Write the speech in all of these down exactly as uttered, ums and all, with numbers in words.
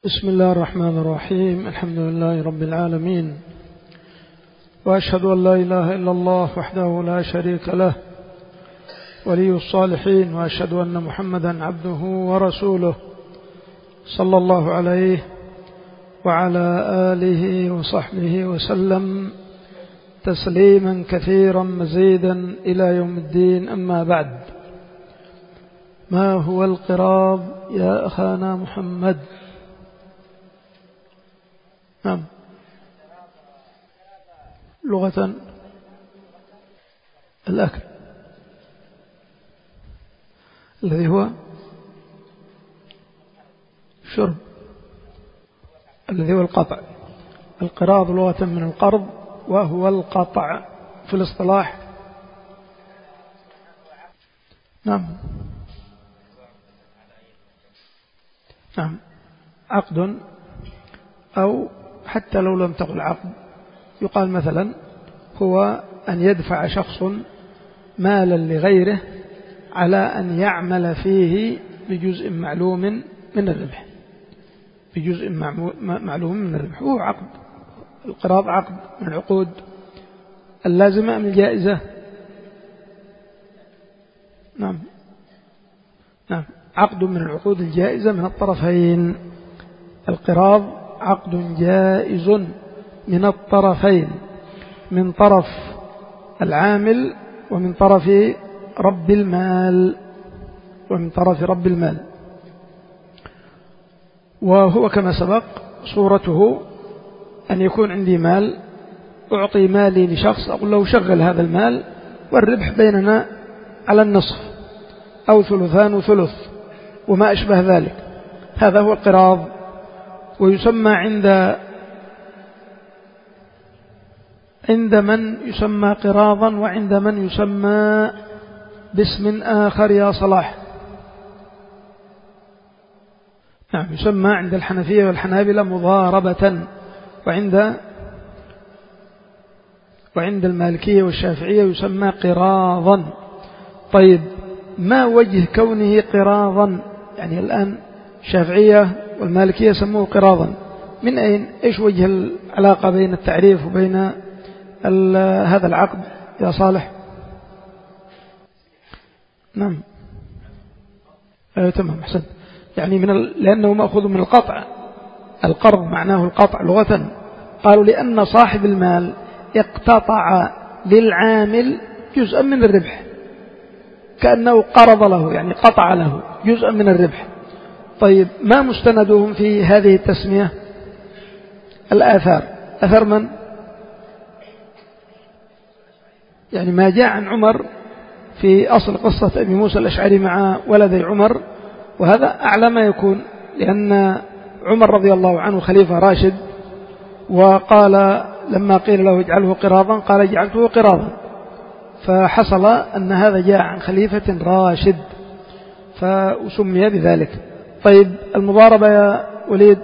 بسم الله الرحمن الرحيم. الحمد لله رب العالمين، وأشهد أن لا إله إلا الله وحده لا شريك له ولي الصالحين، وأشهد أن محمدا عبده ورسوله صلى الله عليه وعلى آله وصحبه وسلم تسليما كثيرا مزيدا إلى يوم الدين. أما بعد، ما هو القراض يا أخانا محمد؟ نعم، لغة الأكل الذي هو شرب، الذي هو القطع. القراض لغة من القرض، وهو القطع في الاصطلاح. نعم نعم عقد، أو حتى لو لم تقل عقد يقال مثلا هو أن يدفع شخص مالا لغيره على أن يعمل فيه بجزء معلوم من الربح، بجزء معلوم من الربح، وهو عقد. القراض عقد من العقود اللازمة من الجائزة. نعم نعم عقد من العقود الجائزة من الطرفين. القراض عقد جائز من الطرفين، من طرف العامل ومن طرف رب المال ومن طرف رب المال وهو كما سبق صورته أن يكون عندي مال، أعطي مالي لشخص، أقول له شغل هذا المال والربح بيننا على النصف أو ثلثان وثلث وما أشبه ذلك. هذا هو القراض، ويسمى عند عند من يسمى قراضا، وعند من يسمى باسم آخر يا صلاح. نعم، يسمى عند الحنفية والحنابلة مضاربة، وعند وعند المالكية والشافعية يسمى قراضا. طيب، ما وجه كونه قراضا؟ يعني الآن الشافعية والمالكية سموه قراضا، من أين؟ إيش وجه العلاقة بين التعريف وبين هذا العقد يا صالح؟ نعم أيوة تمام، أحسن. يعني من ال... لأنه مأخوذ من القطع. القرض معناه القطع لغة. قالوا لأن صاحب المال اقتطع للعامل جزءا من الربح، كأنه قرض له، يعني قطع له جزءا من الربح. طيب، ما مستندهم في هذه التسمية؟ الآثار. أثر من؟ يعني ما جاء عن عمر في أصل قصة أبي موسى الأشعري مع ولدي عمر، وهذا أعلى ما يكون، لأن عمر رضي الله عنه خليفة راشد، وقال لما قيل له اجعله قراضا قال اجعلته قراضا، فحصل أن هذا جاء عن خليفة راشد فسمي بذلك. طيب، المضاربة يا وليد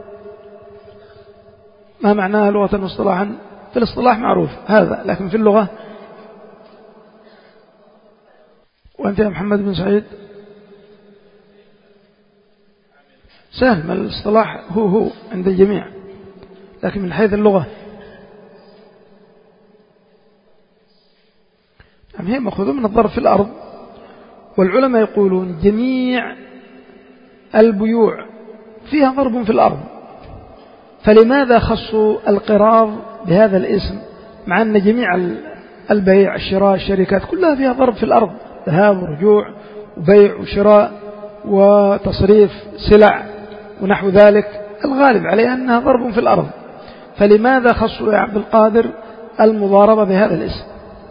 ما معناها لغة واصطلاحا؟ في الاصطلاح معروف هذا، لكن في اللغة؟ وأنت يا محمد بن سعيد؟ سهل، ما الاصطلاح هو هو عند الجميع، لكن من حيث اللغة يعني هي مأخوذة من الضرب في الأرض. والعلماء يقولون جميع البيوع فيها ضرب في الأرض، فلماذا خصوا القراض بهذا الاسم، مع أن جميع البيع الشراء الشركات كلها فيها ضرب في الأرض، ذهاب ورجوع وبيع وشراء وتصريف سلع ونحو ذلك، الغالب عليها أنها ضرب في الأرض. فلماذا خصوا يا عبد القادر المضاربة بهذا الاسم؟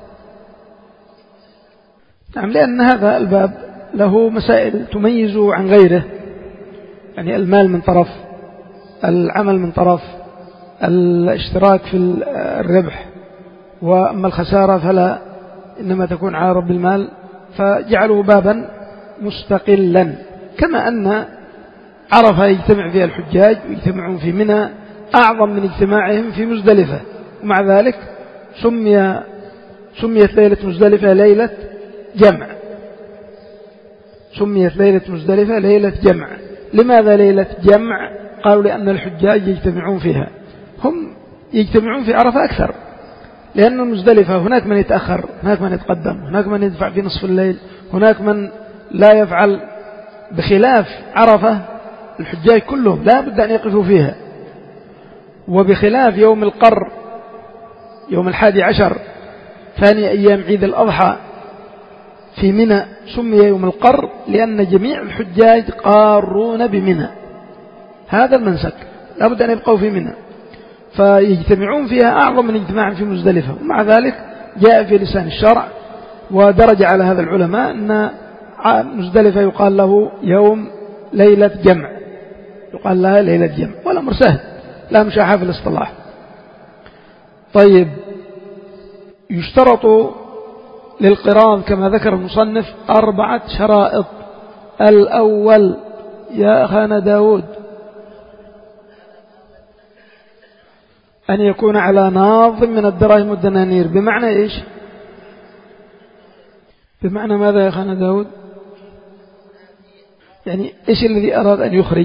نعم، لأن هذا الباب له مسائل تميزه عن غيره، يعني المال من طرف، العمل من طرف، الاشتراك في الربح، وأما الخسارة فلا، إنما تكون على رب المال، فجعلوا بابا مستقلا. كما أن عرفة يجتمع فيها الحجاج ويجتمعون في منى أعظم من اجتماعهم في مزدلفة، ومع ذلك سمي سميت ليلة مزدلفة ليلة جمع، سميت ليلة مزدلفة ليلة جمع. لماذا ليلة جمع قالوا لأن الحجاج يجتمعون فيها. هم يجتمعون في عرفة أكثر، لأن المزدلفة هناك من يتأخر، هناك من يتقدم، هناك من يدفع في نصف الليل، هناك من لا يفعل، بخلاف عرفة الحجاج كلهم لا بد أن يقفوا فيها. وبخلاف يوم القر، يوم الحادي عشر ثاني أيام عيد الأضحى في منى، سمي يوم القر لأن جميع الحجاج قارون بمنى، هذا المنسك لا بد أن يبقوا في منى، فيجتمعون فيها أعظم من اجتماع في مزدلفة. ومع ذلك جاء في لسان الشرع ودرج على هذا العلماء أن مزدلفة يقال له يوم ليلة جمع، يقال لها ليلة جمع، والأمر سهل لا مشاحة في الاصطلاح. طيب، يشترط للقران كما ذكر المصنف أربعة شرائط. الأول يا أخانا داود أن يكون على ناظ من الدراهم والدنانير. بمعنى إيش؟ بمعنى ماذا يا أخانا داود؟ يعني إيش الذي أراد أن يخرج؟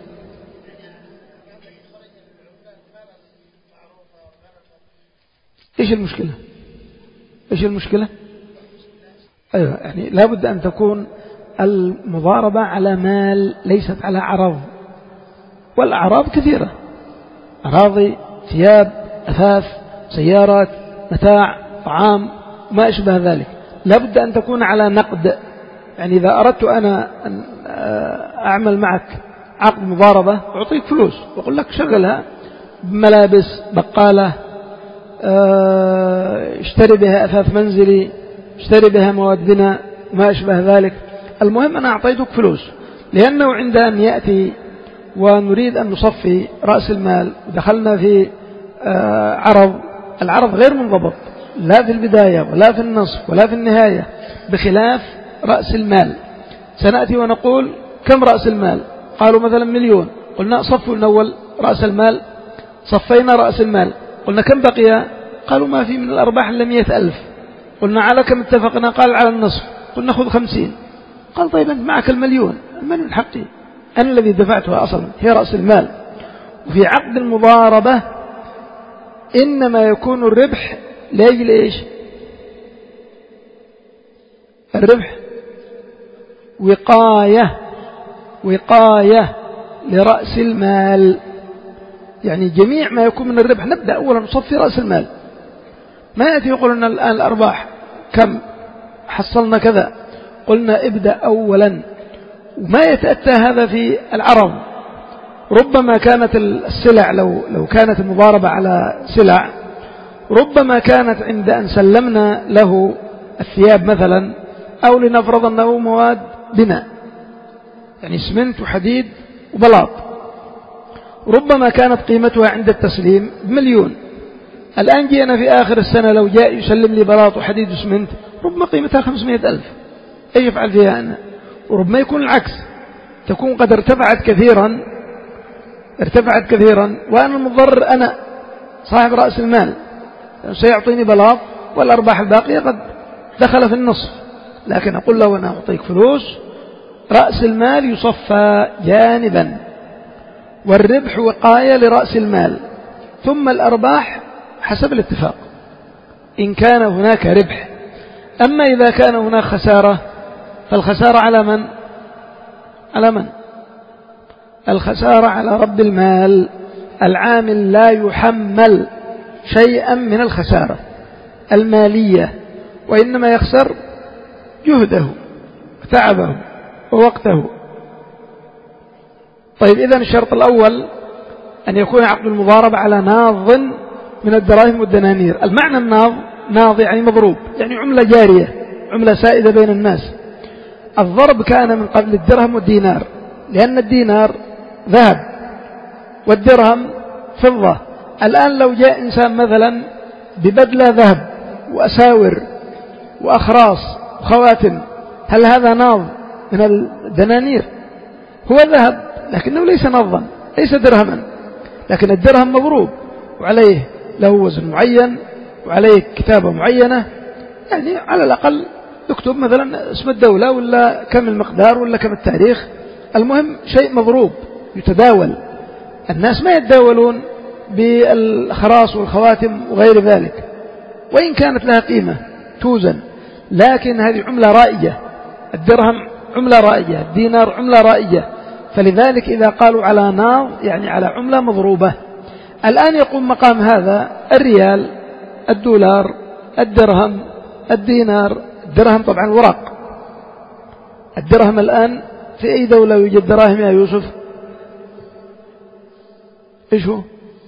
إيش المشكلة؟ إيش المشكلة؟ أيوة، يعني لابد أن تكون المضاربة على مال ليست على عرض، والأعراض كثيرة، أراضي، ثياب، أثاث، سيارات، متاع، طعام، ما أشبه ذلك. لابد أن تكون على نقد. يعني إذا أردت أنا أن أعمل معك عقد مضاربة أعطيك فلوس وأقول لك شغلها بملابس، بقالة، اشتري بها أثاث منزلي، اشتري بها مواد بناء، ما أشبه ذلك. المهم أنا أعطيتك فلوس، لأنه عند أن يأتي ونريد أن نصفي رأس المال ودخلنا في عرض، العرض غير منضبط لا في البداية ولا في النصف ولا في النهاية، بخلاف رأس المال. سنأتي ونقول كم رأس المال؟ قالوا مثلا مليون، قلنا صفوا الأول رأس المال، صفينا رأس المال، قلنا كم بقي؟ قالوا ما في من الأرباح إلا مئة ألف. قلنا على كم اتفقنا؟ قال على النصف. قلنا خذ خمسين. قال طيب أنت معك المليون، من من حقي؟ أنا الذي دفعتها أصلا، هي رأس المال. وفي عقد المضاربة إنما يكون الربح لأجل إيش؟ الربح وقاية، وقاية لرأس المال. يعني جميع ما يكون من الربح نبدأ أولا نصفي رأس المال، ما يأتي يقول لنا الآن الأرباح كم حصلنا كذا، قلنا ابدأ أولا. وما يتأتى هذا في العرض. ربما كانت السلع، لو لو كانت المضاربة على سلع، ربما كانت عند أن سلمنا له الثياب مثلا، أو لنفرض أنه مواد بناء، يعني اسمنت وحديد وبلاط، ربما كانت قيمتها عند التسليم بمليون. الآن جينا في آخر السنة لو جاء يسلم لي بلاط وحديد واسمنت ربما قيمتها خمسمائة ألف، ايش يفعل فيها أنا؟ وربما يكون العكس، تكون قد ارتفعت كثيرا ارتفعت كثيرا وأنا المضر، أنا صاحب رأس المال، سيعطيني بلاط والأرباح الباقية قد دخل في النصف. لكن أقول له أنا أعطيك فلوس، رأس المال يصفى جانبا، والربح وقاية لرأس المال، ثم الأرباح حسب الاتفاق إن كان هناك ربح. أما إذا كان هناك خسارة فالخسارة على من؟ على من؟ الخسارة على رب المال. العامل لا يحمل شيئا من الخسارة المالية، وإنما يخسر جهده وتعبه ووقته. طيب، إذن الشرط الأول أن يكون عقد المضاربة على ناظ من الدراهم والدنانير. المعنى الناظ، ناظ يعني مضروب، يعني عملة جارية، عملة سائدة بين الناس. الضرب كان من قبل الدرهم والدينار، لأن الدينار ذهب والدرهم فضة. الآن لو جاء إنسان مثلا ببدلة ذهب وأساور وأخراص وخواتم، هل هذا ناظ من الدنانير؟ هو ذهب لكنه ليس نظا، ليس درهما، لكن الدرهم مضروب وعليه له وزن معين وعليه كتابة معينة، يعني على الأقل يكتب مثلا اسم الدولة ولا كم المقدار ولا كم التاريخ، المهم شيء مضروب يتداول. الناس ما يتداولون بالخراص والخواتم وغير ذلك، وإن كانت لها قيمة توزن، لكن هذه عملة رائية. الدرهم عملة رائية، الدينار عملة رائية، فلذلك إذا قالوا على ناض يعني على عملة مضروبة. الآن يقوم مقام هذا الريال، الدولار، الدرهم، الدينار. الدرهم طبعا ورق. الدرهم الآن في أي دولة يوجد دراهم يا يوسف؟ إيش هو؟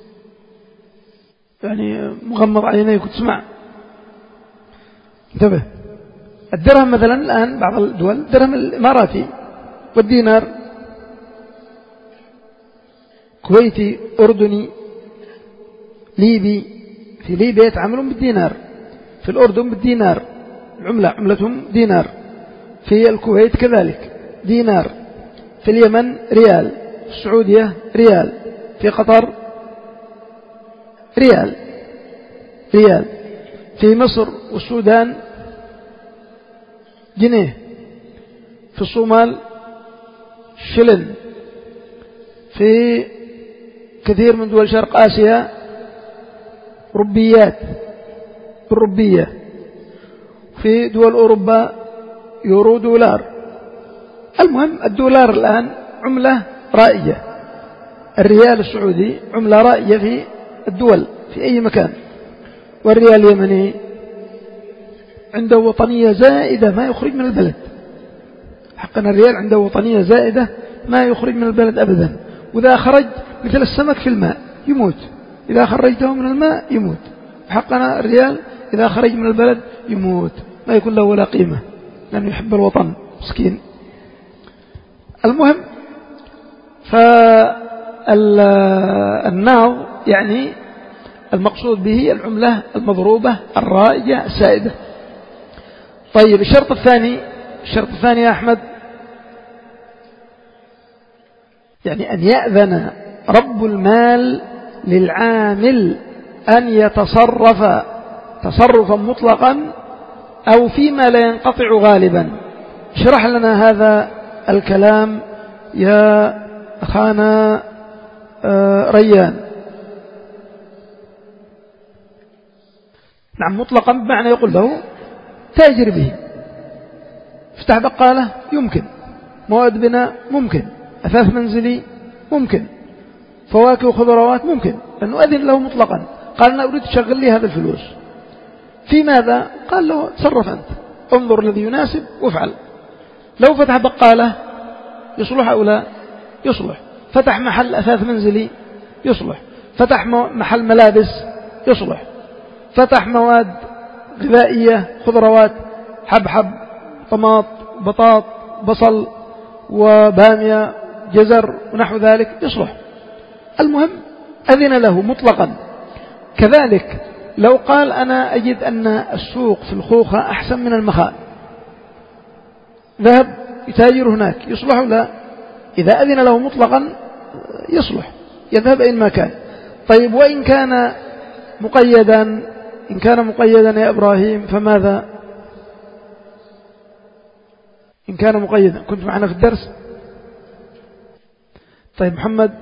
يعني مغمض عينيك وتسمع، انتبه. الدرهم مثلا الآن بعض الدول الدرهم الإماراتي، والدينار كويتي، أردني، ليبي. في ليبيا يتعاملون بالدينار، في الأردن بالدينار، العملة عملتهم دينار، في الكويت كذلك دينار، في اليمن ريال، في السعودية ريال، في قطر ريال ريال، في مصر والسودان جنيه، في الصومال شلن، في كثير من دول شرق آسيا ربيات بالربية، في دول أوروبا يورو دولار. المهم الدولار الآن عملة رائية، الريال السعودي عملة رائية في الدول في أي مكان، والريال اليمني عنده وطنية زائدة ما يخرج من البلد. حقا الريال عنده وطنية زائدة ما يخرج من البلد أبدا، وإذا خرج مثل السمك في الماء يموت، إذا خرجته من الماء يموت. حقنا الريال إذا خرج من البلد يموت، ما يكون له ولا قيمة، لأنه يحب الوطن مسكين. المهم فالناض يعني المقصود به العملة المضروبة الرائجة السائدة. طيب الشرط الثاني، الشرط الثاني يا أحمد يعني أن يأذن رب المال للعامل أن يتصرف تصرفا مطلقا أو فيما لا ينقطع غالبا. اشرح لنا هذا الكلام يا أخانا ريان. نعم، مطلقا بمعنى يقول له تاجر به، افتح بقالة يمكن، مواد بناء ممكن، أثاث منزلي ممكن، فواكه وخضروات ممكن، لأنه أذن له مطلقا. قال أنا أريد تشغل لي هذا الفلوس في ماذا؟ قال له تصرف أنت، انظر الذي يناسب وافعل. لو فتح بقالة يصلح أو لا يصلح، فتح محل أثاث منزلي يصلح، فتح محل ملابس يصلح، فتح مواد غذائية خضروات حبحب طماط بطاط بصل وبامية جزر ونحو ذلك يصلح. المهم أذن له مطلقا. كذلك لو قال أنا أجد أن السوق في الخوخة أحسن من المخاء، ذهب يتاجر هناك، يصلح لا؟ إذا أذن له مطلقا يصلح، يذهب أين ما كان. طيب وإن كان مقيدا، إن كان مقيدا يا إبراهيم فماذا؟ إن كان مقيدا، كنت معنا في الدرس؟ طيب محمد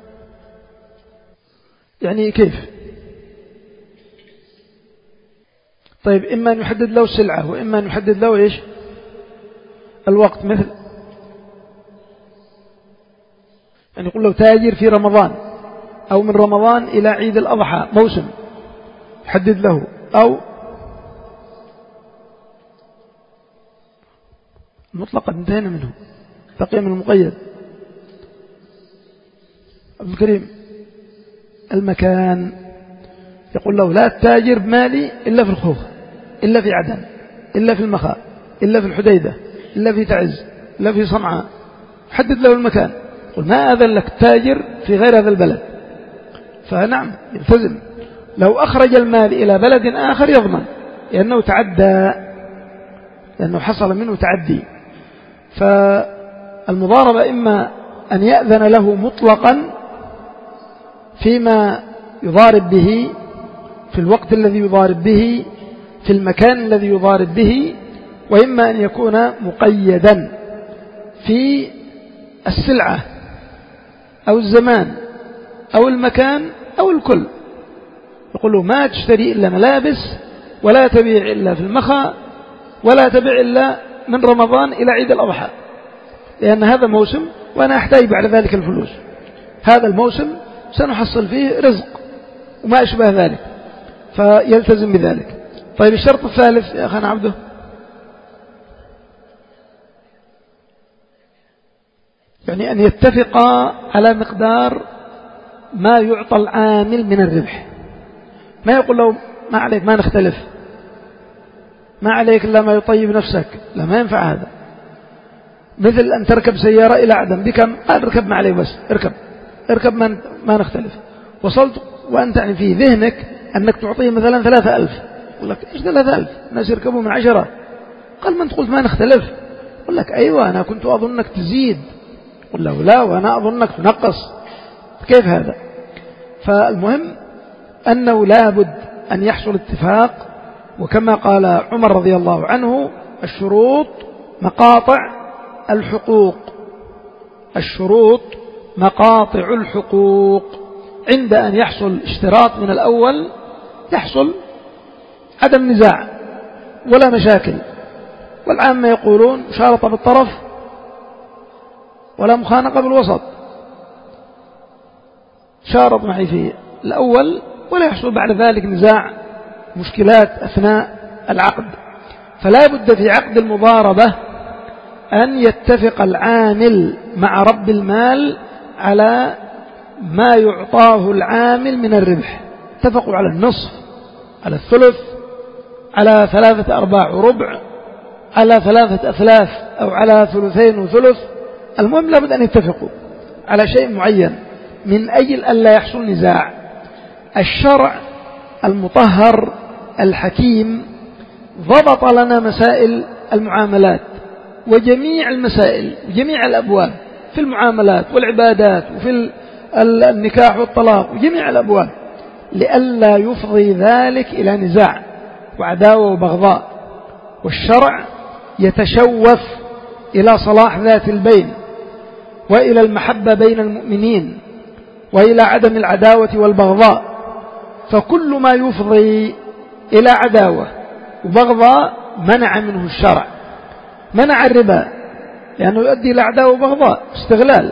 يعني كيف؟ طيب إما أن يحدد له السلعة، وإما أن يحدد له إيش الوقت، مثل يعني يقول له تاجر في رمضان، أو من رمضان إلى عيد الأضحى موسم، يحدد له. أو مطلقا انتهينا منه، بقي من المقيد. عبد الكريم المكان، يقول له لا تتاجر بمالي إلا في الخوخ، إلا في عدن، إلا في المخاء، إلا في الحديدة، إلا في تعز، إلا في صنعاء. حدد له المكان، قل ما أذن لك تاجر في غير هذا البلد، فنعم يلتزم. لو أخرج المال إلى بلد آخر يضمن، لأنه تعدى، لأنه حصل منه تعدي. فالمضاربة إما أن يأذن له مطلقا فيما يضارب به، في الوقت الذي يضارب به، في المكان الذي يضارب به، وإما أن يكون مقيدا في السلعة أو الزمان أو المكان أو الكل. يقول له ما تشتري إلا ملابس، ولا تبيع إلا في المخا، ولا تبيع إلا من رمضان إلى عيد الأضحى، لأن هذا موسم وأنا أحتاج بعد ذلك الفلوس. هذا الموسم سنحصل فيه رزق وما أشبه ذلك، فيلتزم بذلك. طيب الشرط الثالث يا أخانا عبده، يعني أن يتفقا على مقدار ما يعطى العامل من الربح. ما يقول له ما عليك ما نختلف، ما عليك إلا ما يطيب نفسك، لا ما ينفع هذا. مثل أن تركب سيارة إلى عدن بكم، قال اركب ما عليك بس اركب اركب ما, ما نختلف. وصلت وأنت يعني في ذهنك أنك تعطيه مثلا ثلاثة ألف، يقول لك إيش ثلاثة ألف، الناس يركبوا من عشرة. قال ما أنت قلت ما نختلف، يقول لك أيوة أنا كنت أظنك تزيد، يقول له لا وأنا أظنك تنقص. كيف هذا؟ فالمهم أنه لابد أن يحصل اتفاق. وكما قال عمر رضي الله عنه الشروط مقاطع الحقوق، الشروط مقاطع الحقوق. عند أن يحصل اشتراط من الأول يحصل عدم نزاع ولا مشاكل. والعامة يقولون شارط بالطرف ولا مخانقة بالوسط، شارط معي في الأول ولا يحصل بعد ذلك نزاع مشكلات أثناء العقد. فلا بد في عقد المضاربة أن يتفق العامل مع رب المال على ما يعطاه العامل من الربح. اتفقوا على النصف، على الثلث، على ثلاثة أرباع وربع، على ثلاثة أثلاث أو على ثلثين وثلث. المهم لابد أن يتفقوا على شيء معين من أجل أن لا يحصل نزاع. الشرع المطهر الحكيم ضبط لنا مسائل المعاملات وجميع المسائل وجميع الأبواب في المعاملات والعبادات وفي النكاح والطلاق وجميع الأبواب، لئلا يفضي ذلك إلى نزاع وعداوة وبغضاء. والشرع يتشوف إلى صلاح ذات البين وإلى المحبة بين المؤمنين وإلى عدم العداوة والبغضاء. فكل ما يفضي إلى عداوة وبغضاء منع منه الشرع. منع الربا لأنه يؤدي إلى عداوة وبغضاء استغلال.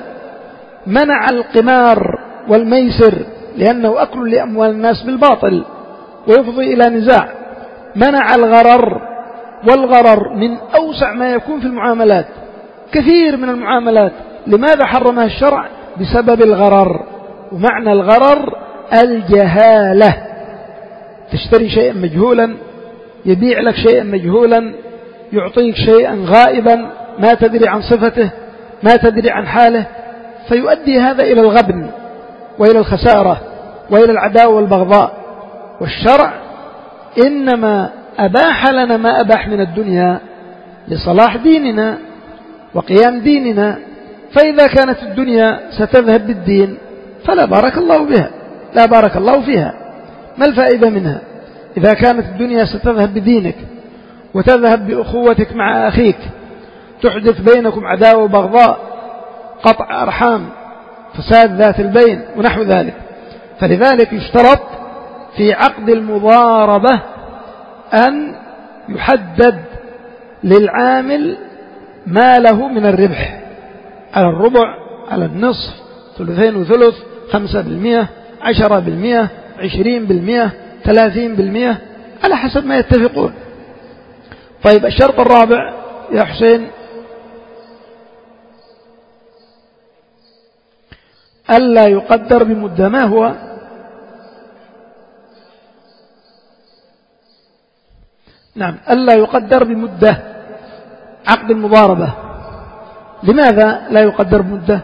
منع القمار والميسر لأنه أكل لأموال الناس بالباطل ويفضي إلى نزاع. منع الغرر، والغرر من أوسع ما يكون في المعاملات. كثير من المعاملات لماذا حرمها الشرع؟ بسبب الغرر. ومعنى الغرر الجهالة، تشتري شيئا مجهولا، يبيع لك شيئا مجهولا، يعطيك شيئا غائبا ما تدري عن صفته ما تدري عن حاله، فيؤدي هذا إلى الغبن وإلى الخسارة وإلى العداوة والبغضاء. والشرع إنما أباح لنا ما أباح من الدنيا لصلاح ديننا وقيام ديننا. فإذا كانت الدنيا ستذهب بالدين فلا بارك الله بها، لا بارك الله فيها. ما الفائدة منها إذا كانت الدنيا ستذهب بدينك وتذهب بأخوتك مع أخيك، تحدث بينكم عداوة وبغضاء، قطع أرحام، فساد ذات البين ونحو ذلك. فلذلك يشترط في عقد المضاربة أن يحدد للعامل ما له من الربح، على الربع، على النصف، ثلثين وثلث، خمسة بالمئة، عشرة بالمئة، عشرين بالمئة، ثلاثين بالمئة، على حسب ما يتفقون. طيب الشرط الرابع يا حسين ألا يقدر بمدة. ما هو؟ نعم ألا يقدر بمدة. عقد المضاربة لماذا لا يقدر بمدة؟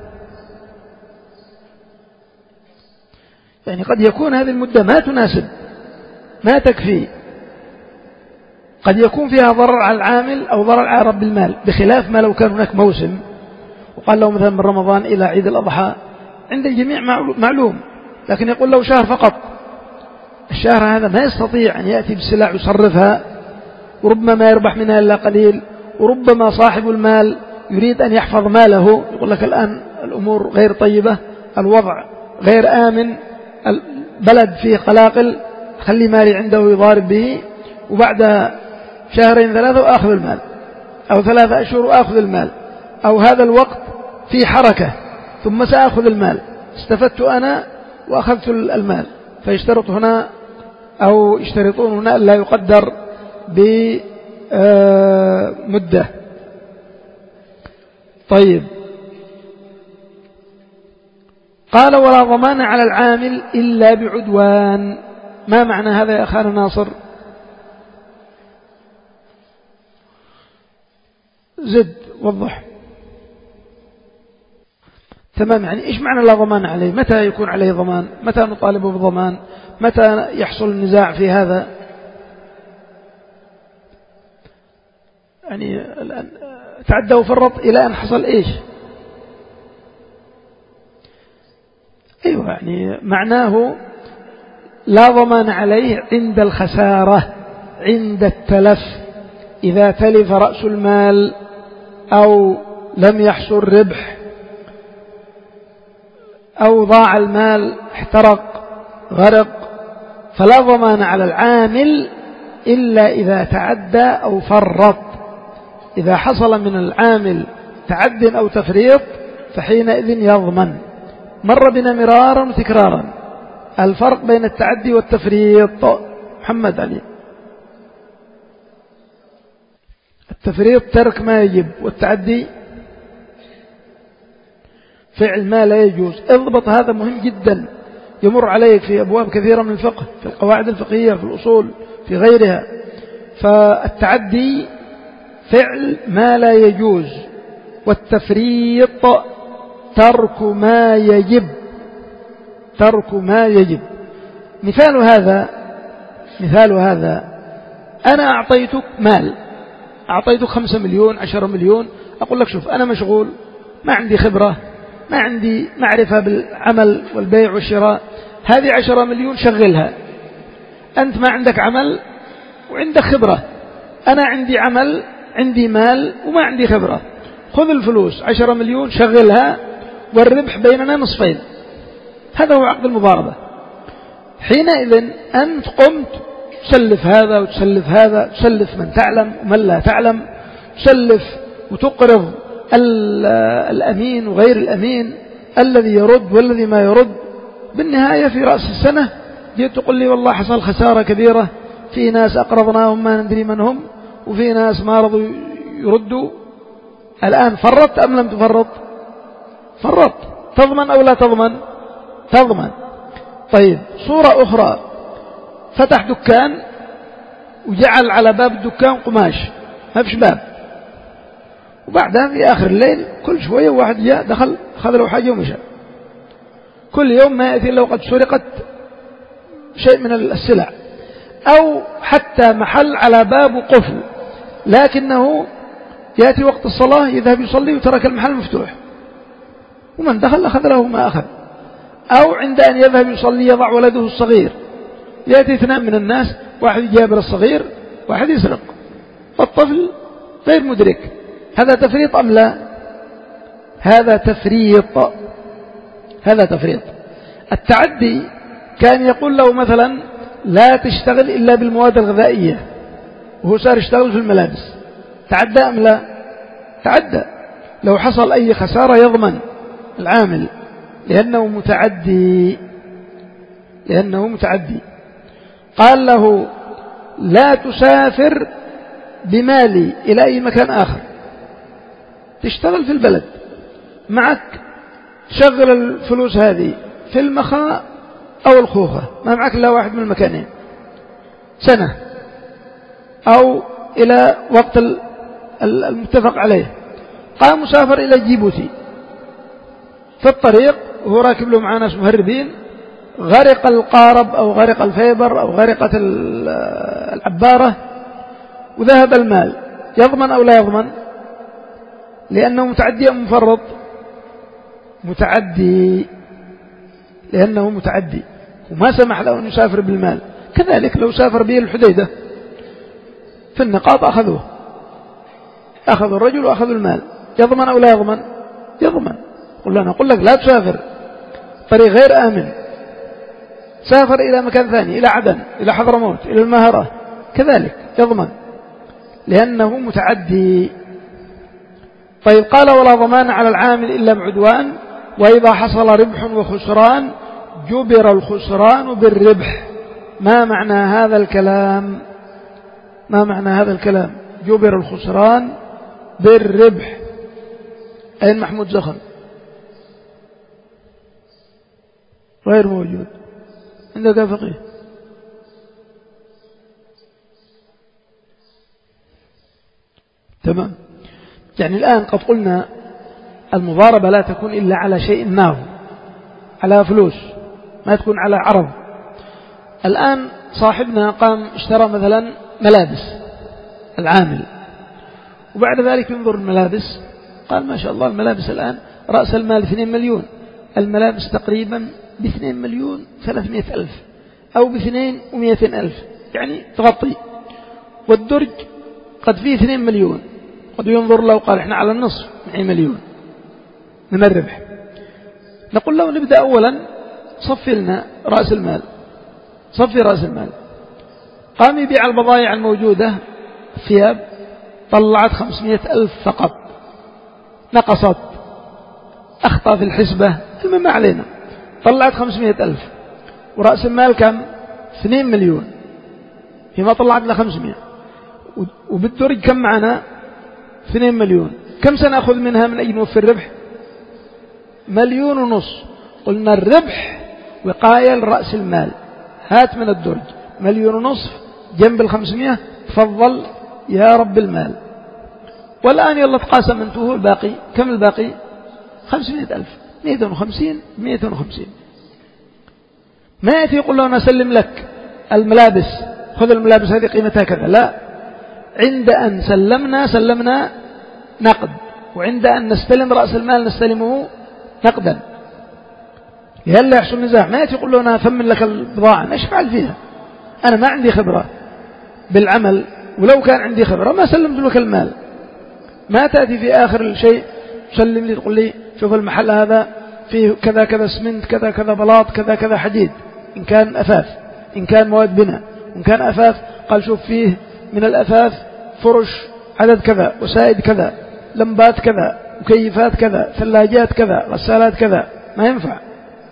يعني قد يكون هذه المدة ما تناسب، ما تكفي، قد يكون فيها ضرر على العامل أو ضرر على رب المال، بخلاف ما لو كان هناك موسم وقال له مثلا من رمضان إلى عيد الأضحى، عند الجميع معلوم، لكن يقول له شهر فقط. الشهر هذا ما يستطيع أن يأتي بسلع يصرفها، وربما ما يربح منها إلا قليل، وربما صاحب المال يريد أن يحفظ ماله، يقول لك الآن الأمور غير طيبة، الوضع غير آمن، بلد فيه قلاقل، خلي مالي عنده يضارب به، وبعد شهرين ثلاثة وآخذ المال، أو ثلاثة أشهر وآخذ المال، أو هذا الوقت في حركة ثم سأخذ المال، استفدت أنا وأخذت المال. فيشترط هنا أو يشترطون هنا لا يقدر بمدة. طيب، قال ولا ضمان على العامل إلا بعدوان. ما معنى هذا يا أخانا ناصر؟ زد وضح. تمام، يعني إيش معنى لا ضمان عليه؟ متى يكون عليه ضمان؟ متى نطالبه بضمان؟ متى يحصل النزاع في هذا؟ يعني تعدى وفرط إلى أن حصل إيش؟ أيوة، يعني معناه لا ضمان عليه عند الخسارة، عند التلف، إذا تلف رأس المال أو لم يحصل ربح أو ضاع المال، احترق، غرق، فلا ضمان على العامل إلا إذا تعدى أو فرط. إذا حصل من العامل تعد أو تفريط فحينئذ يضمن. مر بنا مرارا وتكرارا الفرق بين التعدي والتفريط. محمد علي، التفريط ترك ما يجب، والتعدي فعل ما لا يجوز. اضبط هذا، مهم جدا، يمر عليك في أبواب كثيرة من الفقه، في القواعد الفقهية، في الأصول، في غيرها. فالتعدي فعل ما لا يجوز، والتفريط ترك ما يجب، ترك ما يجب. مثال هذا مثال هذا أنا أعطيتك مال، أعطيتك خمسة مليون، عشرة مليون، أقول لك شوف أنا مشغول، ما عندي خبرة، ما عندي معرفة بالعمل والبيع والشراء، هذه عشرة مليون شغلها. أنت ما عندك عمل وعندك خبرة، أنا عندي عمل، عندي مال وما عندي خبرة، خذ الفلوس عشرة مليون شغلها، والربح بيننا نصفين. هذا هو عقد المضاربة. حينئذ أنت قمت تسلف هذا وتسلف هذا، تسلف من تعلم ومن لا تعلم، تسلف وتقرض الأمين وغير الأمين، الذي يرد والذي ما يرد. بالنهاية في رأس السنة جيت تقول لي والله حصل خسارة كبيرة، في ناس أقرضناهم ما ندري من هم، وفي ناس ما رضوا يردوا. الآن فرطت أم لم تفرط؟ فرط. تضمن أو لا تضمن؟ تضمن. طيب، صورة أخرى، فتح دكان وجعل على باب الدكان قماش، ما فيش باب، وبعدها في آخر الليل كل شوية واحد جاء دخل خذ له حاجة ومشى. كل يوم ما يأتي لو قد سرقت شيء من السلع، أو حتى محل على باب قفل، لكنه يأتي وقت الصلاة يذهب يصلي وترك المحل مفتوح، ومن دخل أخذ له ما أخذ. أو عند أن يذهب يصلي يضع ولده الصغير، يأتي اثنان من الناس، واحد يجابر الصغير، واحد يسرق، والطفل غير مدرك. هذا تفريط أم لا؟ هذا تفريط، هذا تفريط. التعدي كان يقول له مثلا لا تشتغل إلا بالمواد الغذائية، وهو صار يشتغل في الملابس، تعدى أم لا؟ تعدى. لو حصل أي خسارة يضمن العامل، لأنه متعدي، لأنه متعدي. قال له لا تسافر بمالي إلى أي مكان آخر، تشتغل في البلد معك، تشغل الفلوس هذه في المخاء أو الخوخة، ما معك إلا واحد من المكانين، سنة أو إلى وقت المتفق عليه. قام مسافر إلى جيبوتي، في الطريق وهو راكب له معاه ناس مهربين، غرق القارب أو غرق الفيبر أو غرقت العبارة وذهب المال، يضمن أو لا يضمن؟ لأنه متعدي أم مفرط؟ متعدي، لأنه متعدي وما سمح له أن يسافر بالمال. كذلك لو سافر به الحديدة في النقاط أخذوه، أخذوا الرجل وأخذوا المال، يضمن أو لا يضمن؟ يضمن. قل لنا، قل لك لا تسافر، طريق غير آمن، سافر إلى مكان ثاني، إلى عدن، إلى حضرموت، إلى المهرة، كذلك يضمن لأنه متعدي. طيب قال ولا ضمان على العامل إلا بعدوان، وإذا حصل ربح وخسران جبر الخسران بالربح. ما معنى هذا الكلام؟ ما معنى هذا الكلام؟ جبر الخسران بالربح. أين محمود زخر؟ غير موجود. عندك فقيه؟ تمام. يعني الآن قد قلنا المضاربة لا تكون إلا على شيء ما، على فلوس، ما تكون على عرض. الآن صاحبنا قام اشترى مثلا ملابس العامل، وبعد ذلك ينظر الملابس قال ما شاء الله الملابس الآن رأس المال اثنين مليون، الملابس تقريبا باثنين مليون ثلاثمائة ألف أو باثنين ومئتين ألف، يعني تغطي، والدرج قد فيه اثنين مليون، قد ينظر له قال احنا على النصف معي مليون من الربح. نقول له نبدأ أولا صفي لنا رأس المال، صفي رأس المال. قام يبيع البضائع الموجودة، الثياب طلعت خمسمائة ألف فقط، نقصت، أخطأ في الحسبة، المهم ما علينا، طلعت خمسمائة ألف، ورأس المال كم؟ اثنين مليون، فيما طلعت له خمسمائة، وبالدرج كم معنا؟ اثنين مليون. كم سنأخذ منها من أجل نوفي الربح؟ مليون ونص. قلنا الربح وقاية لرأس المال، هات من الدرج مليون ونصف جنب الخمسمائة، تفضل يا رب المال. والآن يلا تقاسم انتوه الباقي، كم الباقي؟ خمسمائة ألف، مئة وخمسين، مئة وخمسين. ما يأتي يقول له أنا سلم لك الملابس، خذ الملابس هذه قيمتها كذا، لا، عند أن سلمنا سلمنا نقد، وعند أن نستلم رأس المال نستلمه نقدا، يلا يحصل نزاع. ما يأتي يقول له أنا أثمن لك البضاعة، ما أفعل فيها، أنا ما عندي خبرة بالعمل، ولو كان عندي خبرة ما سلمت لك المال. ما تأتي في آخر الشيء سلم لي تقول لي شوف المحل هذا فيه كذا كذا اسمنت، كذا كذا بلاط، كذا كذا حديد، إن كان أثاث، إن كان مواد بناء، إن كان أثاث قال شوف فيه من الأثاث فرش عدد كذا، وسائد كذا، لمبات كذا، مكيفات كذا، ثلاجات كذا، غسالات كذا، ما ينفع.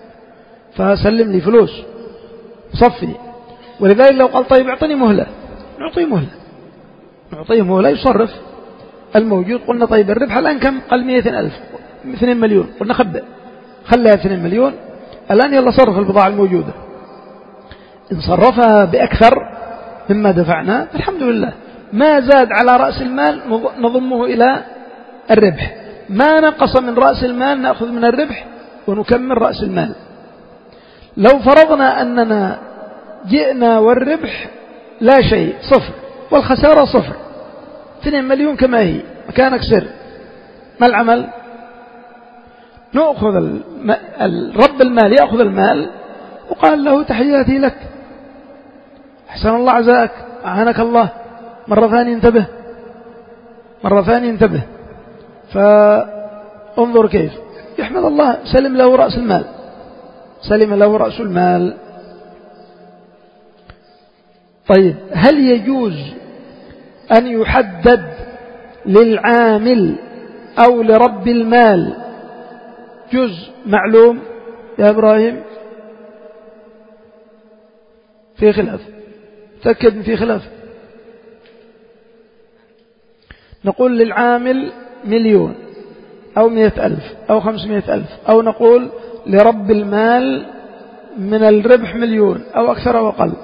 فسلم لي فلوس صفي. ولذلك لو قال طيب اعطني مهلة، نعطيه مهلة، نعطيه مهلة يصرف الموجود. قلنا طيب الربح الآن كم؟ قال مئتين ألف، اثنين مليون. قلنا خبئ، خليها اثنين مليون، الآن يلا صرف البضاعة الموجودة. إن صرفها بأكثر مما دفعنا الحمد لله، ما زاد على رأس المال نضمه إلى الربح، ما نقص من رأس المال نأخذ من الربح ونكمل رأس المال. لو فرضنا أننا جئنا والربح لا شيء، صفر، والخسارة صفر، اثنين مليون كما هي مكانك سر، ما العمل؟ نأخذ رب المال يأخذ المال، وقال له تحياتي لك، أحسن الله عزاك، أعانك الله، مرة ثانية انتبه، مرة ثانية انتبه. فانظر كيف يحمد الله، سلم له رأس المال، سلم له رأس المال. طيب هل يجوز أن يحدد للعامل أو لرب المال جزء معلوم يا إبراهيم؟ في خلاف، تأكد في خلاف. نقول للعامل مليون أو مئة ألف أو خمسمائة ألف، أو نقول لرب المال من الربح مليون أو أكثر أو أقل.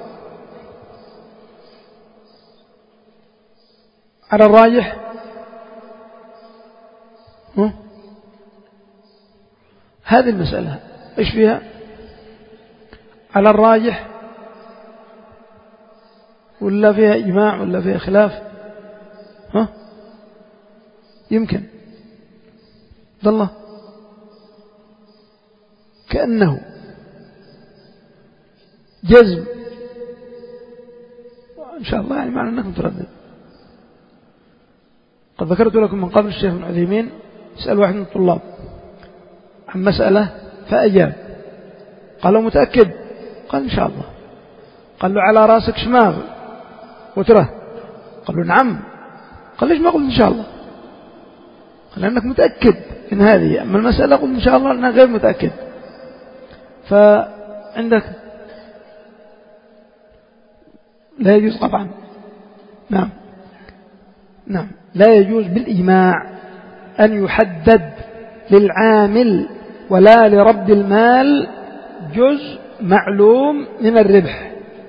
على الراجح هذه المسألة إيش فيها؟ على الراجح ولا فيها إجماع ولا فيها خلاف؟ ها يمكن عبد الله كأنه جزم إن شاء الله، يعني معنى أنك متردد. قد ذكرت لكم من قبل الشيخ ابن عثيمين سأل واحد من الطلاب عن مسألة فأجاب، قال له متأكد؟ قال إن شاء الله. قال له على راسك شماغ وتره؟ قال له نعم. قال ليش ما قلت إن شاء الله؟ قال لأنك متأكد إن هذه، أما المسألة قلت إن شاء الله أنها غير متأكد. فعندك لا يجوز قطعا. نعم نعم لا يجوز بالإجماع أن يحدد للعامل ولا لرب المال جزء معلوم من الربح.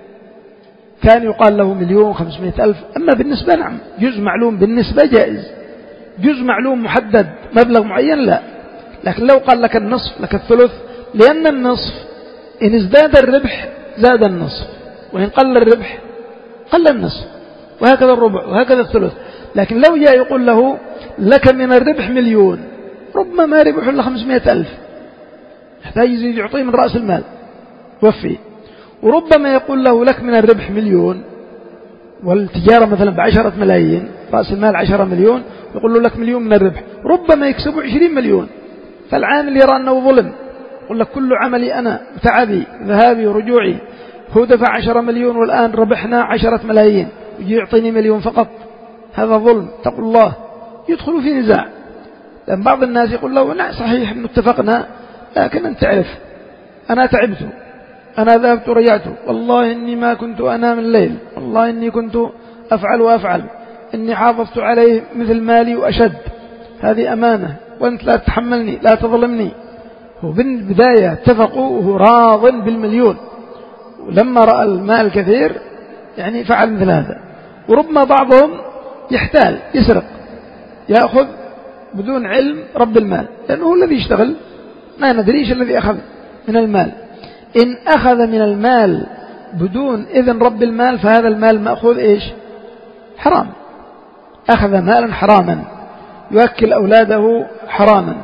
كان يقال له مليون خمسمائة ألف، أما بالنسبة نعم جزء معلوم بالنسبة جائز. جزء معلوم محدد مبلغ معين لا. لكن لو قال لك النصف لك الثلث، لأن النصف إن ازداد الربح زاد النصف، وإن قل الربح قل النصف، وهكذا الربع وهكذا الثلث. لكن لو جاء يقول له لك من الربح مليون، ربما ما ربح إلا خمسمائة ألف، يحتاج يزيد يعطيه من رأس المال وفي. وربما يقول له لك من الربح مليون، والتجارة مثلا بعشرة ملايين، رأس المال عشرة مليون، يقول له لك مليون من الربح، ربما يكسب عشرين مليون. فالعامل يرى أنه ظلم، يقول لك كل عملي أنا تعبي ذهابي ورجوعي، هو دفع عشرة مليون والآن ربحنا عشرة ملايين، يجي يعطيني مليون فقط، هذا ظلم، تقول الله. يدخل في نزاع. لأن بعض الناس يقول له نعم صحيح إنه اتفقنا، لكن أنت تعرف أنا تعبت، أنا ذهبت ورجعت، والله إني ما كنت أنام الليل، والله إني كنت أفعل وأفعل، إني حافظت عليه مثل مالي وأشد، هذه أمانة وأنت لا تتحملني لا تظلمني. هو بالبداية اتفقوا وهو راض بالمليون، ولما رأى المال كثير يعني فعل مثل هذا. وربما بعضهم يحتال يسرق، يأخذ بدون علم رب المال، لأنه هو الذي يشتغل، ما ندريش الذي أخذ من المال. إن أخذ من المال بدون إذن رب المال فهذا المال مأخوذ إيش؟ حرام، أخذ مالا حراما، يؤكل أولاده حراما.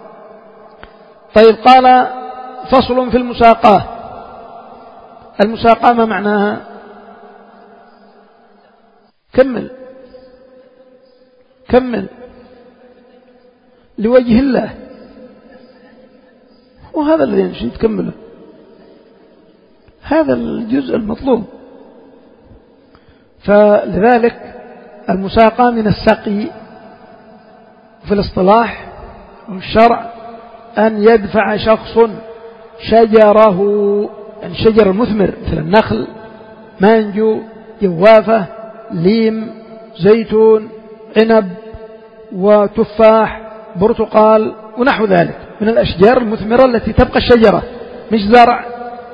طيب قال فصل في المساقاة. المساقاة ما معناها؟ كمل كمل لوجه الله، وهذا الذي نشيد تكمله، هذا الجزء المطلوب. فلذلك المساقاة من السقي في الاصطلاح والشرع أن يدفع شخص شجره، يعني شجر المثمر مثل النخل، مانجو، جوافة، ليم، زيتون، عنب، وتفاح، برتقال ونحو ذلك من الأشجار المثمرة التي تبقى الشجرة، مش زرع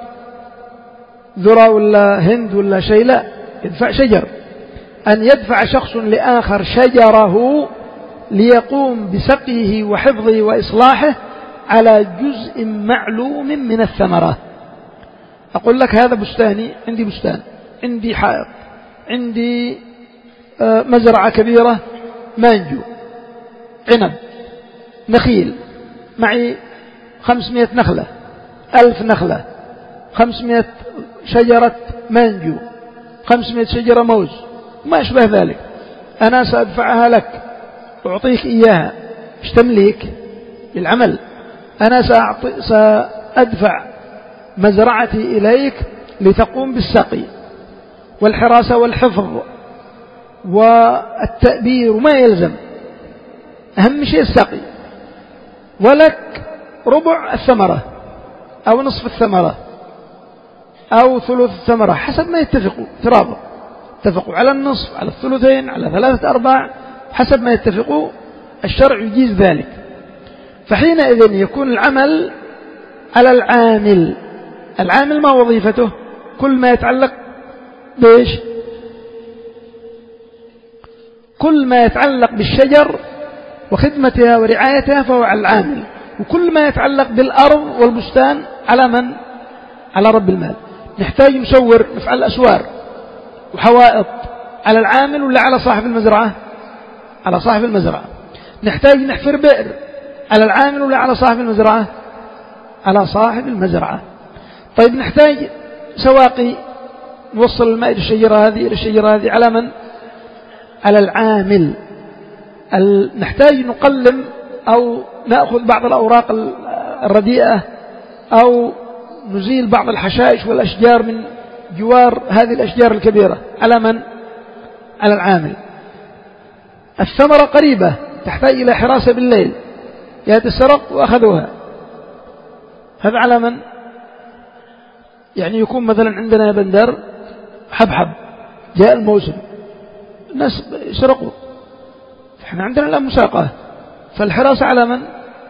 ذرة ولا هند ولا شيء، لا، يدفع شجر. أن يدفع شخص لآخر شجره ليقوم بسقيه وحفظه وإصلاحه على جزء معلوم من الثمرة. أقول لك هذا بستاني، عندي بستان، عندي حائط، عندي مزرعة كبيرة، مانجو، عنب، نخيل، معي خمسمائة نخلة، ألف نخلة، خمسمائة شجرة مانجو، خمسمائة شجرة موز، ما أشبه ذلك. أنا سأدفعها لك وأعطيك إياها، ايش تملك للعمل. أنا سأدفع مزرعتي إليك لتقوم بالسقي والحراسة والحفظ والتأبير وما يلزم، أهم شيء السقي، ولك ربع الثمرة أو نصف الثمرة أو ثلث الثمرة حسب ما يتفقوا، ترابط اتفقوا على النصف، على الثلثين، على ثلاثة أرباع، حسب ما يتفقوا، الشرع يجيز ذلك. فحينئذ يكون العمل على العامل. العامل ما وظيفته؟ كل ما يتعلق بإيش؟ كل ما يتعلق بالشجر وخدمتها ورعايتها فهو على العامل، وكل ما يتعلق بالأرض والبستان على من؟ على رب المال. نحتاج نسور نفعل أسوار وحوائط، على العامل ولا على صاحب المزرعة؟ على صاحب المزرعة. نحتاج نحفر بئر، على العامل ولا على صاحب المزرعة؟ على صاحب المزرعة. طيب نحتاج سواقي، نوصل الماء إلى الشجرة هذه إلى الشجرة هذه، على من؟ على العامل. نحتاج نقلم أو نأخذ بعض الأوراق الرديئة أو نزيل بعض الحشائش والأشجار من جوار هذه الأشجار الكبيرة، على من؟ على العامل. الثمرة قريبة تحتاج إلى حراسة بالليل، يأتي السرق وأخذوها، هذا على من؟ يعني يكون مثلا عندنا بندر حبحب، جاء الموسم الناس يسرقوا، احنا عندنا الآن مساقة، فالحراسة على من؟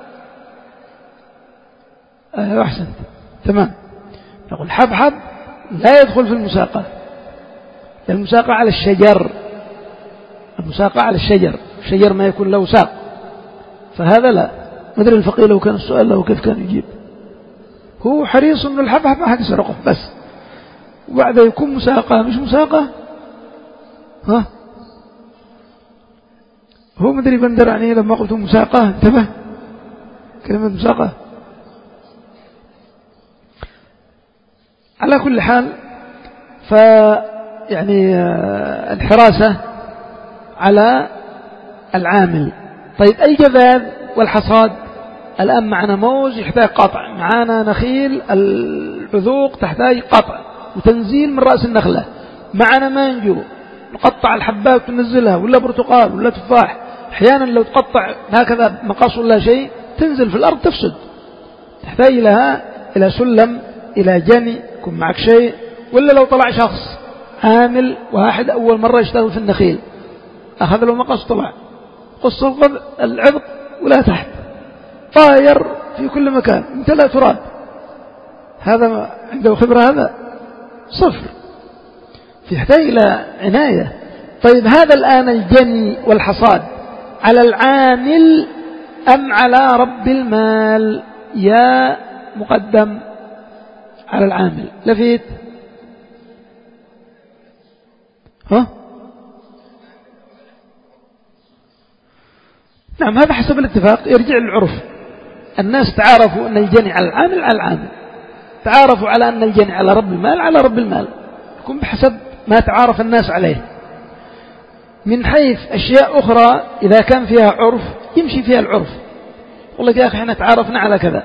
آه أحسنت، تمام. نقول حبحب لا يدخل في المساقة، المساقة على الشجر، المساقة على الشجر، الشجر ما يكون له ساق، فهذا لا. مدري الفقيه لو كان السؤال له كيف كان يجيب، هو حريص انه الحبحب ما حد يسرقه بس، وبعد يكون مساقة مش مساقة. ها هو مدري بندر يعني لما قلت مساقة انتبه كلمة مساقة. على كل حال فيعني الحراسة على العامل. طيب الجذاذ والحصاد، الآن معنا موز يحتاج قطع، معنا نخيل العذوق تحتاج قطع وتنزيل من رأس النخلة، معنا مانجو نقطع الحبات وننزلها، ولا برتقال ولا تفاح، أحيانا لو تقطع هكذا مقص ولا شيء تنزل في الأرض تفسد، تحتاج لها إلى سلم، إلى جني يكون معك شيء. ولا لو طلع شخص عامل واحد أول مرة يشتغل في النخيل، أخذ له مقص طلع قص العذق ولا تحت، طاير في كل مكان امتلأ تراب، هذا عنده خبرة؟ هذا صفر، يحتاج إلى عناية. طيب هذا الآن الجني والحصاد على العامل أم على رب المال؟ يا مقدم على العامل، لفيت ها؟ نعم، هذا حسب الاتفاق، يرجع للعرف. الناس تعارفوا أن الجني على العامل على العامل، تعارفوا على أن الجني على رب المال على رب المال، يكون بحسب ما تعارف الناس عليه. من حيث أشياء أخرى إذا كان فيها عرف يمشي فيها العرف، يقول لك يا أخي احنا تعارفنا على كذا،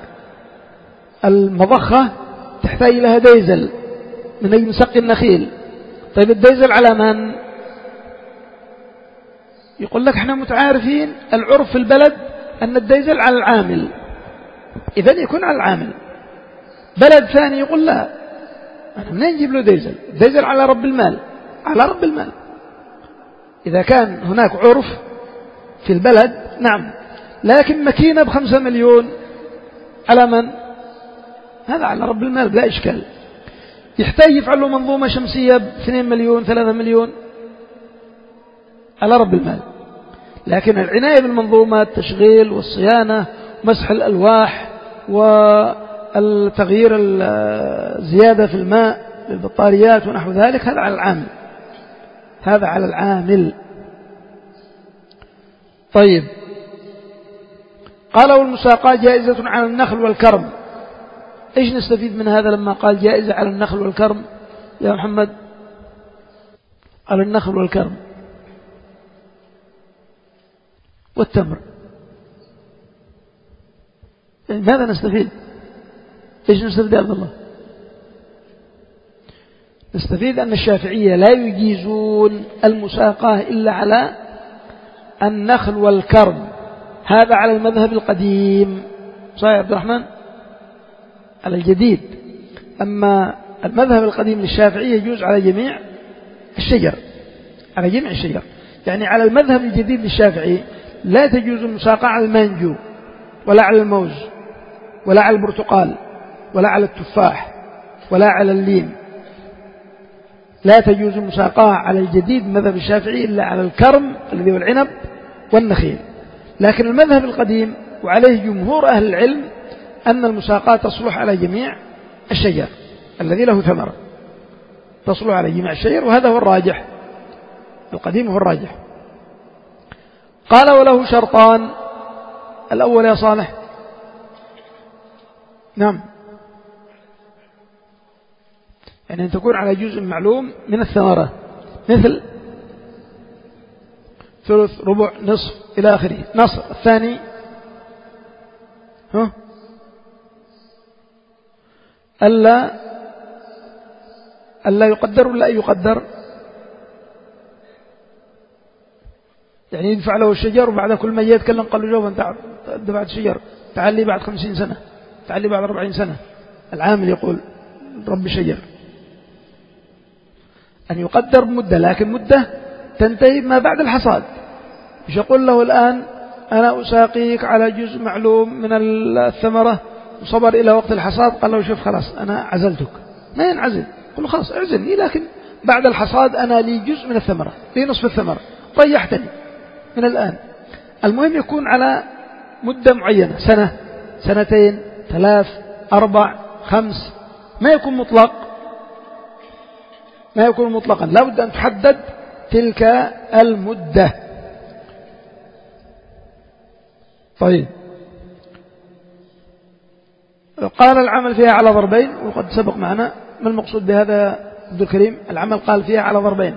المضخة تحتاج لها ديزل من أجل نسقي النخيل، طيب الديزل على من؟ يقول لك احنا متعارفين العرف في البلد أن الديزل على العامل، إذن يكون على العامل. بلد ثاني يقول لا، أنا منين نجيب له ديزل؟ الديزل على رب المال، على رب المال. إذا كان هناك عرف في البلد نعم، لكن مكينة بخمسة مليون على من؟ هذا على رب المال بلا إشكال. يحتاج يفعل له منظومة شمسية باثنين مليون ثلاثة مليون على رب المال. لكن العناية بالمنظومة، التشغيل والصيانة، مسح الألواح والتغيير الزيادة في الماء للبطاريات ونحو ذلك، هذا على العامل، هذا على العامل. طيب قالوا المساقات جائزة على النخل والكرم، إيش نستفيد من هذا لما قال جائزة على النخل والكرم يا محمد؟ على النخل والكرم والتمر، يعني ماذا نستفيد؟ إيش نستفيد يا عبد الله؟ نستفيد أن الشافعية لا يجيزون المساقاه إلا على النخل والكرم، هذا على المذهب القديم، صحيح يا عبد الرحمن؟ على الجديد. أما المذهب القديم للشافعية يجوز على جميع الشجر، على جميع الشجر. يعني على المذهب الجديد للشافعي لا تجوز المساقاه على المانجو ولا على الموز ولا على البرتقال ولا على التفاح ولا على الليم، لا تجوز المساقاه على الجديد مذهب الشافعي إلا على الكرم الذي هو العنب والنخيل. لكن المذهب القديم وعليه جمهور أهل العلم أن المساقاه تصلح على جميع الشجر الذي له ثمرة، تصلح على جميع الشجر، وهذا هو الراجح، القديم هو الراجح. قال وله شرطان، الأول يا صالح. نعم، يعني أن تكون على جزء معلوم من الثمرة، مثل ثلث ربع نصف إلى آخره. نصف الثاني ها ألا ألا يقدر ولا أن يقدر؟ يعني يدفع له الشجر وبعد كل ما يتكلم قال له جواب أنت دفعت الشجر، تعال لي بعد خمسين سنة، تعال لي بعد أربعين سنة. العامل يقول رب شجر. أن يقدر مدة، لكن مدة تنتهي ما بعد الحصاد. مش يقول له الآن أنا أساقيك على جزء معلوم من الثمرة وصبر إلى وقت الحصاد، قال له شوف خلاص أنا عزلتك. ما ينعزل، قل له خلاص اعزلني، لكن بعد الحصاد أنا لي جزء من الثمرة، لي نصف الثمرة، ريحتني من الآن. المهم يكون على مدة معينة، سنة، سنتين، ثلاث، أربع، خمس، ما يكون مطلق، ما يكون مطلقا، لا بد أن تحدد تلك المدة. طيب، قال العمل فيها على ضربين، وقد سبق معنا ما المقصود بهذا عبد الكريم. العمل قال فيها على ضربين: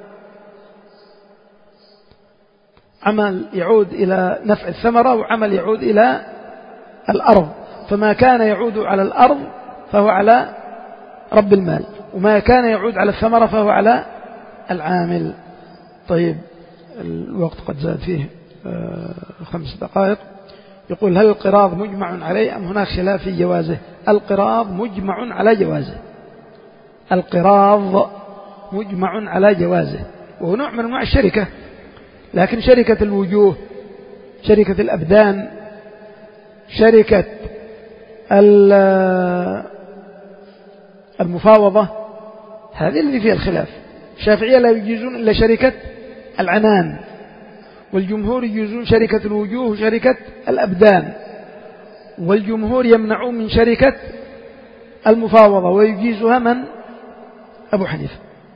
عمل يعود إلى نفع الثمرة، وعمل يعود إلى الأرض. فما كان يعود على الأرض فهو على رب المال، وما كان يعود على الثمرة فهو على العامل. طيب، الوقت قد زاد فيه خمس دقائق. يقول: هل القراض مجمع عليه أم هناك خلاف في جوازه؟ القراض مجمع على جوازه، القراض مجمع على جوازه، وهو نوع من أنواع الشركة، لكن شركة الوجوه، شركة الأبدان، شركة المفاوضة، هذه الذي فيها الخلاف. الشافعية لا يجيزون إلا شركة العنان، والجمهور يجيزون شركة الوجوه وشركة الأبدان، والجمهور يمنعون من شركة المفاوضة ويجيزها من؟ أبو حنيفة.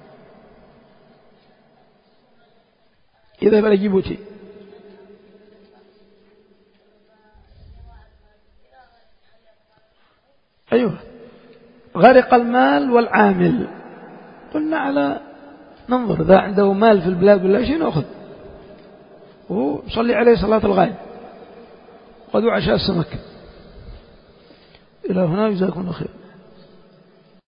إذا بلا جيبوتي. أيوه، غرق المال والعامل، قلنا على ننظر، إذا عنده مال في البلاد ولا شيء نأخذ، وهو صلي عليه صلاة الغائب قد وعشاء السمك. إلى هنا، جزاكم الله خير.